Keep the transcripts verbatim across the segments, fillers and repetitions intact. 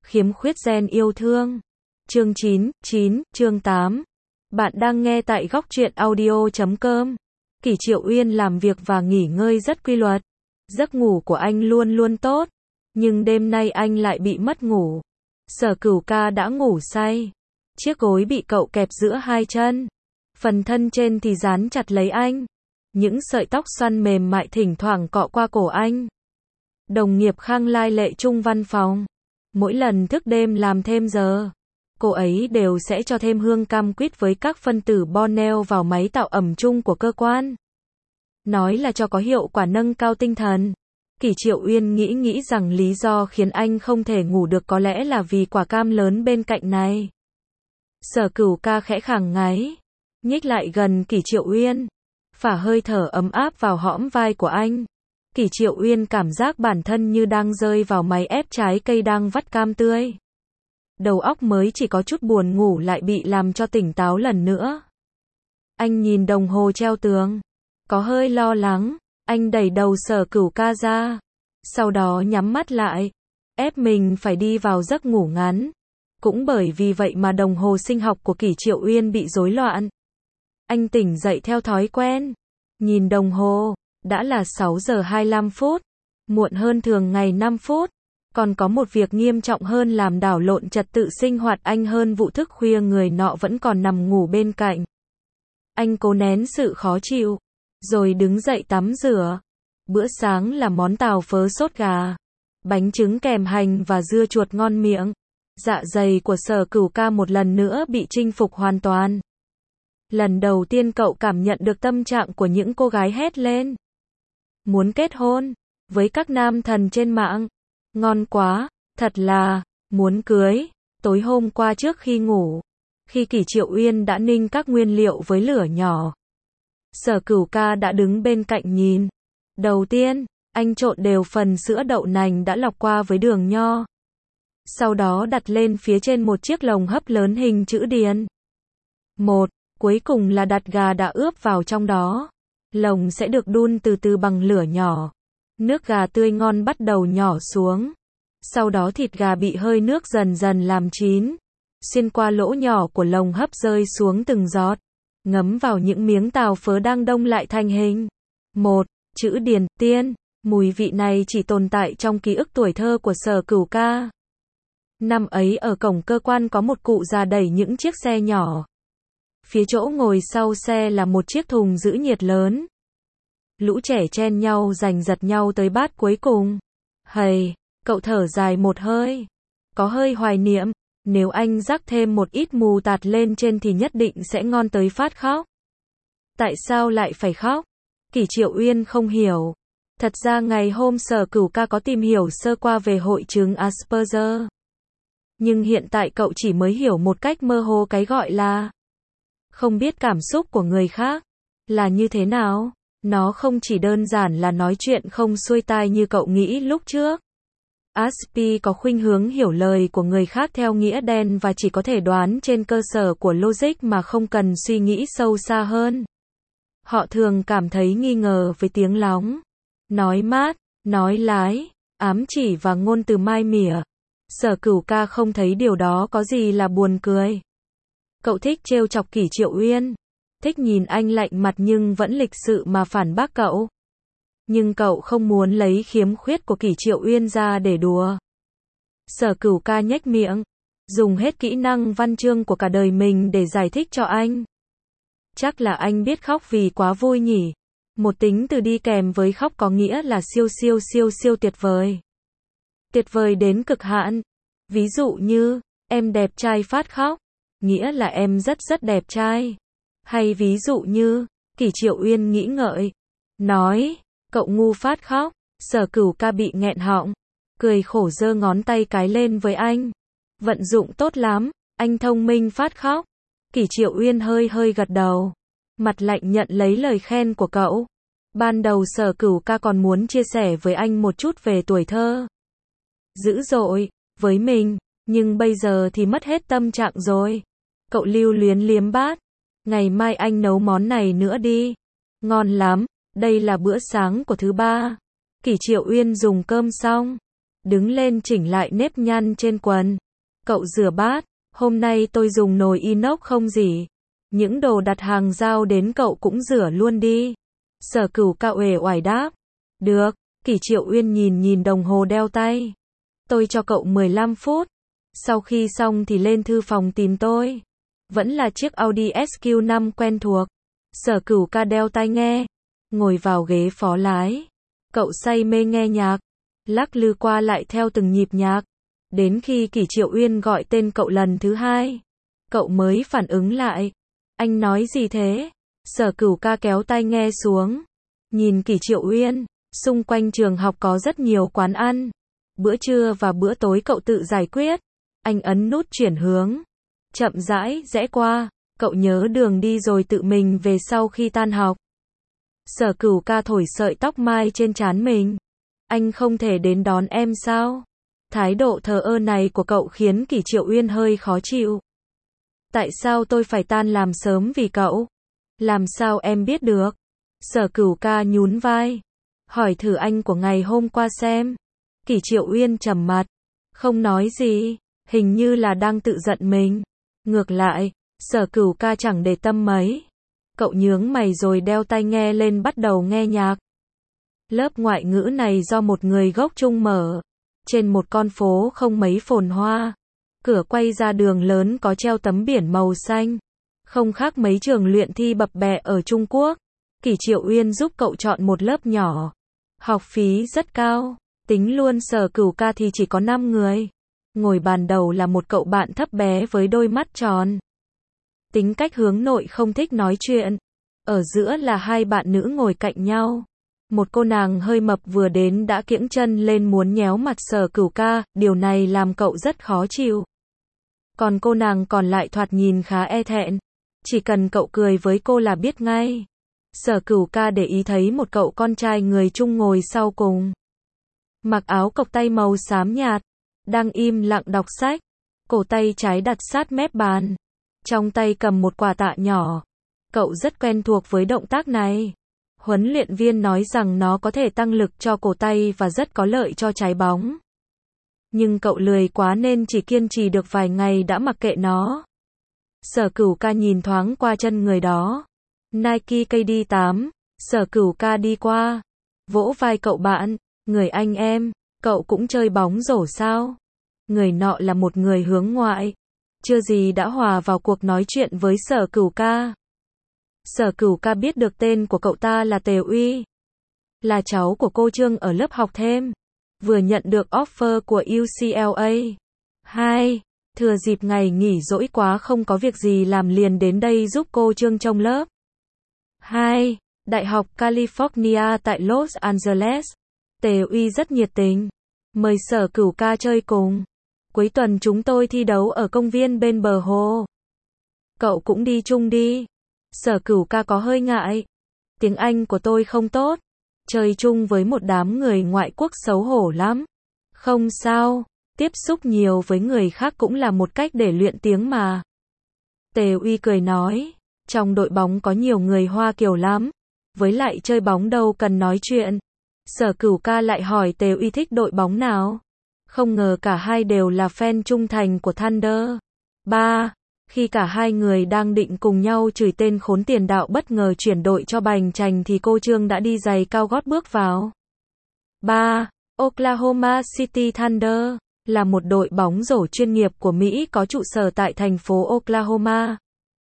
Khiếm khuyết gen yêu thương. Chương chín, chín, chương tám. Bạn đang nghe tại góc truyện audio chấm com. Kỷ Triệu Uyên làm việc và nghỉ ngơi rất quy luật. Giấc ngủ của anh luôn luôn tốt. Nhưng đêm nay anh lại bị mất ngủ. Sở Cửu Ca đã ngủ say. Chiếc gối bị cậu kẹp giữa hai chân. Phần thân trên thì dán chặt lấy anh. Những sợi tóc xoăn mềm mại thỉnh thoảng cọ qua cổ anh. Đồng nghiệp Khang Lai Lệ chung văn phòng. Mỗi lần thức đêm làm thêm giờ, cô ấy đều sẽ cho thêm hương cam quýt với các phân tử Borneo vào máy tạo ẩm chung của cơ quan. Nói là cho có hiệu quả nâng cao tinh thần. Kỷ Triệu Uyên nghĩ nghĩ rằng lý do khiến anh không thể ngủ được có lẽ là vì quả cam lớn bên cạnh này. Sở Cửu Ca khẽ khàng ngáy, nhích lại gần Kỷ Triệu Uyên, phả hơi thở ấm áp vào hõm vai của anh. Kỷ Triệu Uyên cảm giác bản thân như đang rơi vào máy ép trái cây đang vắt cam tươi. Đầu óc mới chỉ có chút buồn ngủ lại bị làm cho tỉnh táo lần nữa. Anh nhìn đồng hồ treo tường, có hơi lo lắng. Anh đẩy đầu Sở Cửu Ca ra, sau đó nhắm mắt lại, ép mình phải đi vào giấc ngủ ngắn. Cũng bởi vì vậy mà đồng hồ sinh học của Kỷ Triệu Uyên bị rối loạn. Anh tỉnh dậy theo thói quen, nhìn đồng hồ, đã là sáu giờ hai mươi lăm phút, muộn hơn thường ngày năm phút. Còn có một việc nghiêm trọng hơn làm đảo lộn trật tự sinh hoạt anh hơn vụ thức khuya, người nọ vẫn còn nằm ngủ bên cạnh. Anh cố nén sự khó chịu, rồi đứng dậy tắm rửa. Bữa sáng là món tàu phớ sốt gà, bánh trứng kèm hành và dưa chuột ngon miệng. Dạ dày của Sở Cửu Ca một lần nữa bị chinh phục hoàn toàn. Lần đầu tiên cậu cảm nhận được tâm trạng của những cô gái hét lên muốn kết hôn với các nam thần trên mạng. Ngon quá, thật là muốn cưới. Tối hôm qua trước khi ngủ, khi Kỷ Triệu Uyên đã ninh các nguyên liệu với lửa nhỏ, Sở Cửu Ca đã đứng bên cạnh nhìn. Đầu tiên, anh trộn đều phần sữa đậu nành đã lọc qua với đường nho. Sau đó đặt lên phía trên một chiếc lồng hấp lớn hình chữ điền. Một, cuối cùng là đặt gà đã ướp vào trong đó. Lồng sẽ được đun từ từ bằng lửa nhỏ. Nước gà tươi ngon bắt đầu nhỏ xuống. Sau đó thịt gà bị hơi nước dần dần làm chín. Xuyên qua lỗ nhỏ của lồng hấp rơi xuống từng giọt. Ngấm vào những miếng tàu phớ đang đông lại thành hình. Một, chữ điền, tiên. Mùi vị này chỉ tồn tại trong ký ức tuổi thơ của Sở Cửu Ca. Năm ấy ở cổng cơ quan có một cụ già đẩy những chiếc xe nhỏ. Phía chỗ ngồi sau xe là một chiếc thùng giữ nhiệt lớn. Lũ trẻ chen nhau giành giật nhau tới bát cuối cùng. Hầy, cậu thở dài một hơi. Có hơi hoài niệm, nếu anh rắc thêm một ít mù tạt lên trên thì nhất định sẽ ngon tới phát khóc. Tại sao lại phải khóc? Kỷ Triệu Uyên không hiểu. Thật ra ngày hôm Sở Cửu Ca có tìm hiểu sơ qua về hội chứng Asperger. Nhưng hiện tại cậu chỉ mới hiểu một cách mơ hồ cái gọi là không biết cảm xúc của người khác là như thế nào. Nó không chỉ đơn giản là nói chuyện không xuôi tai như cậu nghĩ lúc trước. Aspi có khuynh hướng hiểu lời của người khác theo nghĩa đen và chỉ có thể đoán trên cơ sở của logic mà không cần suy nghĩ sâu xa hơn. Họ thường cảm thấy nghi ngờ với tiếng lóng, nói mát, nói lái, ám chỉ và ngôn từ mai mỉa. Sở Cửu Ca không thấy điều đó có gì là buồn cười. Cậu thích trêu chọc Kỷ Triệu Uyên, thích nhìn anh lạnh mặt nhưng vẫn lịch sự mà phản bác cậu. Nhưng cậu không muốn lấy khiếm khuyết của Kỷ Triệu Uyên ra để đùa. Sở Cửu Ca nhếch miệng, dùng hết kỹ năng văn chương của cả đời mình để giải thích cho anh. Chắc là anh biết khóc vì quá vui nhỉ. Một tính từ đi kèm với khóc có nghĩa là siêu siêu siêu siêu tuyệt vời. Tuyệt vời đến cực hạn. Ví dụ như, em đẹp trai phát khóc, nghĩa là em rất rất đẹp trai. Hay ví dụ như, Kỷ Triệu Uyên nghĩ ngợi, nói, cậu ngu phát khóc. Sở Cửu Ca bị nghẹn họng, cười khổ giơ ngón tay cái lên với anh. Vận dụng tốt lắm, anh thông minh phát khóc. Kỷ Triệu Uyên hơi hơi gật đầu, mặt lạnh nhận lấy lời khen của cậu. Ban đầu Sở Cửu Ca còn muốn chia sẻ với anh một chút về tuổi thơ dữ dội với mình, nhưng bây giờ thì mất hết tâm trạng rồi. Cậu lưu luyến liếm bát. Ngày mai anh nấu món này nữa đi. Ngon lắm, đây là bữa sáng của thứ ba. Kỷ Triệu Uyên dùng cơm xong, đứng lên chỉnh lại nếp nhăn trên quần. Cậu rửa bát, hôm nay tôi dùng nồi inox không gì. Những đồ đặt hàng giao đến cậu cũng rửa luôn đi. Sở Cửu Ca uể oải đáp. Được, Kỷ Triệu Uyên nhìn nhìn đồng hồ đeo tay. Tôi cho cậu mười lăm phút. Sau khi xong thì lên thư phòng tìm tôi. Vẫn là chiếc Audi ét quy năm quen thuộc. Sở Cửu Ca đeo tai nghe, ngồi vào ghế phó lái. Cậu say mê nghe nhạc, lắc lư qua lại theo từng nhịp nhạc. Đến khi Kỷ Triệu Uyên gọi tên cậu lần thứ hai, cậu mới phản ứng lại. Anh nói gì thế? Sở Cửu Ca kéo tai nghe xuống, nhìn Kỷ Triệu Uyên. Xung quanh trường học có rất nhiều quán ăn. Bữa trưa và bữa tối cậu tự giải quyết. Anh ấn nút chuyển hướng, chậm rãi rẽ qua. Cậu nhớ đường đi rồi tự mình về sau khi tan học. Sở Cửu Ca thổi sợi tóc mai trên trán mình. Anh không thể đến đón em sao? Thái độ thờ ơ này của cậu khiến Kỷ Triệu Uyên hơi khó chịu. Tại sao tôi phải tan làm sớm vì cậu? Làm sao em biết được? Sở Cửu Ca nhún vai. Hỏi thử anh của ngày hôm qua xem. Kỷ Triệu Uyên trầm mặt, không nói gì, hình như là đang tự giận mình. Ngược lại, Sở Cửu Ca chẳng để tâm mấy. Cậu nhướng mày rồi đeo tai nghe lên bắt đầu nghe nhạc. Lớp ngoại ngữ này do một người gốc Trung mở. Trên một con phố không mấy phồn hoa. Cửa quay ra đường lớn có treo tấm biển màu xanh. Không khác mấy trường luyện thi bập bẹ ở Trung Quốc. Kỷ Triệu Uyên giúp cậu chọn một lớp nhỏ. Học phí rất cao. Tính luôn Sở Cửu Ca thì chỉ có năm người. Ngồi bàn đầu là một cậu bạn thấp bé với đôi mắt tròn. Tính cách hướng nội không thích nói chuyện. Ở giữa là hai bạn nữ ngồi cạnh nhau. Một cô nàng hơi mập vừa đến đã kiễng chân lên muốn nhéo mặt Sở Cửu Ca, điều này làm cậu rất khó chịu. Còn cô nàng còn lại thoạt nhìn khá e thẹn. Chỉ cần cậu cười với cô là biết ngay. Sở Cửu Ca để ý thấy một cậu con trai người Trung ngồi sau cùng. Mặc áo cộc tay màu xám nhạt, đang im lặng đọc sách, cổ tay trái đặt sát mép bàn, trong tay cầm một quả tạ nhỏ. Cậu rất quen thuộc với động tác này. Huấn luyện viên nói rằng nó có thể tăng lực cho cổ tay và rất có lợi cho trái bóng. Nhưng cậu lười quá nên chỉ kiên trì được vài ngày đã mặc kệ nó. Sở Cửu Ca nhìn thoáng qua chân người đó. Nike K D tám. Sở Cửu Ca đi qua, vỗ vai cậu bạn. Người anh em, cậu cũng chơi bóng rổ sao? Người nọ là một người hướng ngoại. Chưa gì đã hòa vào cuộc nói chuyện với Sở Cửu Ca. Sở Cửu Ca biết được tên của cậu ta là Tề Uy. Là cháu của cô Trương ở lớp học thêm. Vừa nhận được offer của U C L A. Hai. Thừa dịp ngày nghỉ rỗi quá không có việc gì làm liền đến đây giúp cô Trương trông lớp. Hai. Đại học California tại Los Angeles. Tề Uy rất nhiệt tình. Mời Sở Cửu Ca chơi cùng. Cuối tuần chúng tôi thi đấu ở công viên bên bờ hồ. Cậu cũng đi chung đi. Sở Cửu Ca có hơi ngại. Tiếng Anh của tôi không tốt. Chơi chung với một đám người ngoại quốc xấu hổ lắm. Không sao. Tiếp xúc nhiều với người khác cũng là một cách để luyện tiếng mà. Tề Uy cười nói. Trong đội bóng có nhiều người Hoa Kiều lắm. Với lại chơi bóng đâu cần nói chuyện. Sở Cửu Ca lại hỏi Tề Uy thích đội bóng nào. Không ngờ cả hai đều là fan trung thành của Thunder. ba. Khi cả hai người đang định cùng nhau chửi tên khốn tiền đạo bất ngờ chuyển đội cho Bành Trành thì cô Trương đã đi giày cao gót bước vào. ba. Oklahoma City Thunder là một đội bóng rổ chuyên nghiệp của Mỹ có trụ sở tại thành phố Oklahoma.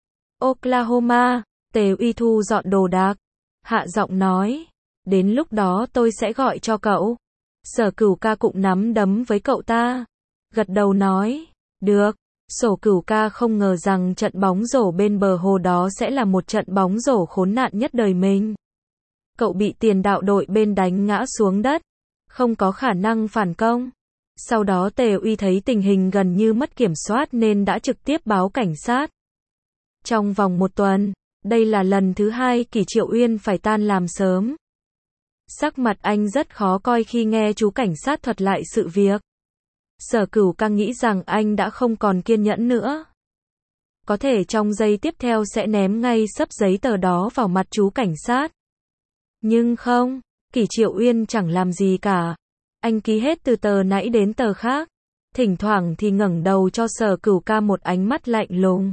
Oklahoma, Tề Uy thu dọn đồ đạc. Hạ giọng nói. Đến lúc đó tôi sẽ gọi cho cậu. Sở Cửu Ca cũng nắm đấm với cậu ta. Gật đầu nói. Được. Sở Cửu Ca không ngờ rằng trận bóng rổ bên bờ hồ đó sẽ là một trận bóng rổ khốn nạn nhất đời mình. Cậu bị tiền đạo đội bên đánh ngã xuống đất. Không có khả năng phản công. Sau đó Tề Uy thấy tình hình gần như mất kiểm soát nên đã trực tiếp báo cảnh sát. Trong vòng một tuần, đây là lần thứ hai Kỷ Triệu Uyên phải tan làm sớm. Sắc mặt anh rất khó coi khi nghe chú cảnh sát thuật lại sự việc. Sở Cửu Ca nghĩ rằng anh đã không còn kiên nhẫn nữa. Có thể trong giây tiếp theo sẽ ném ngay xấp giấy tờ đó vào mặt chú cảnh sát. Nhưng không, Kỷ Triệu Uyên chẳng làm gì cả. Anh ký hết từ tờ nãy đến tờ khác. Thỉnh thoảng thì ngẩng đầu cho Sở Cửu Ca một ánh mắt lạnh lùng.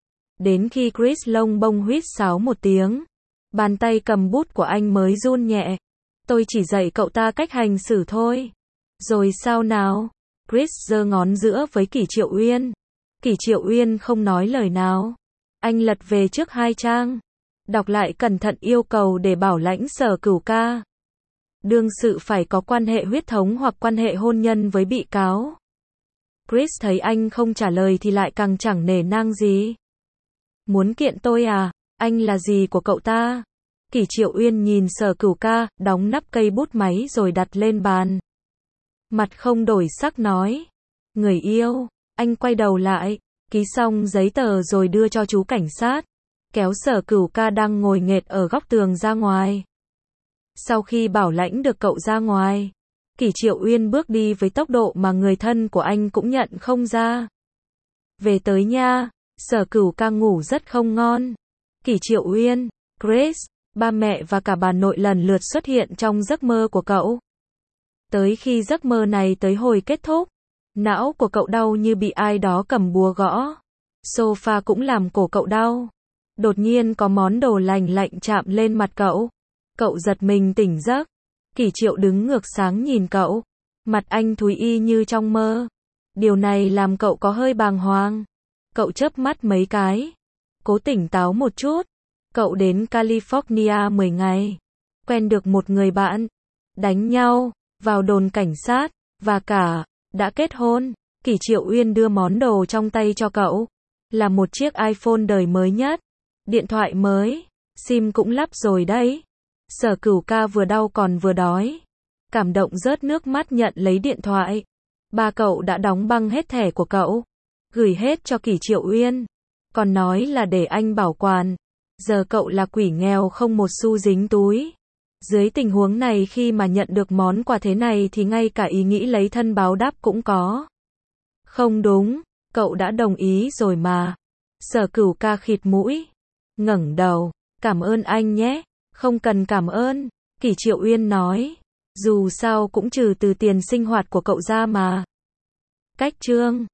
Đến khi Chris lông bông huýt sáo một tiếng, bàn tay cầm bút của anh mới run nhẹ. Tôi chỉ dạy cậu ta cách hành xử thôi. Rồi sao nào? Chris giơ ngón giữa với Kỷ Triệu Uyên. Kỷ Triệu Uyên không nói lời nào. Anh lật về trước hai trang. Đọc lại cẩn thận yêu cầu để bảo lãnh Sở Cửu Ca. Đương sự phải có quan hệ huyết thống hoặc quan hệ hôn nhân với bị cáo. Chris thấy anh không trả lời thì lại càng chẳng nể nang gì. Muốn kiện tôi à? Anh là gì của cậu ta? Kỷ Triệu Uyên nhìn Sở Cửu Ca, đóng nắp cây bút máy rồi đặt lên bàn. Mặt không đổi sắc nói. Người yêu. Anh quay đầu lại, ký xong giấy tờ rồi đưa cho chú cảnh sát. Kéo Sở Cửu Ca đang ngồi nghệt ở góc tường ra ngoài. Sau khi bảo lãnh được cậu ra ngoài, Kỷ Triệu Uyên bước đi với tốc độ mà người thân của anh cũng nhận không ra. Về tới nhà, Sở Cửu Ca ngủ rất không ngon. Kỷ Triệu Uyên, Chris, ba mẹ và cả bà nội lần lượt xuất hiện trong giấc mơ của cậu. Tới khi giấc mơ này tới hồi kết thúc, não của cậu đau như bị ai đó cầm búa gõ. Sofa cũng làm cổ cậu đau. Đột nhiên có món đồ lành lạnh chạm lên mặt cậu. Cậu giật mình tỉnh giấc. Kỷ Triệu đứng ngược sáng nhìn cậu. Mặt anh thúi y như trong mơ. Điều này làm cậu có hơi bàng hoàng. Cậu chớp mắt mấy cái. Cố tỉnh táo một chút. Cậu đến California mười ngày. Quen được một người bạn. Đánh nhau. Vào đồn cảnh sát. Và cả. Đã kết hôn. Kỷ Triệu Uyên đưa món đồ trong tay cho cậu. Là một chiếc iPhone đời mới nhất. Điện thoại mới. SIM cũng lắp rồi đấy. Sở Cửu Ca vừa đau còn vừa đói. Cảm động rớt nước mắt nhận lấy điện thoại. Ba cậu đã đóng băng hết thẻ của cậu. Gửi hết cho Kỷ Triệu Uyên. Còn nói là để anh bảo quản. Giờ cậu là quỷ nghèo không một xu dính túi. Dưới tình huống này khi mà nhận được món quà thế này thì ngay cả ý nghĩ lấy thân báo đáp cũng có. Không đúng, cậu đã đồng ý rồi mà. Sở Cửu Ca khịt mũi. Ngẩng đầu. Cảm ơn anh nhé. Không cần cảm ơn. Kỷ Triệu Uyên nói. Dù sao cũng trừ từ tiền sinh hoạt của cậu ra mà. Cách chương.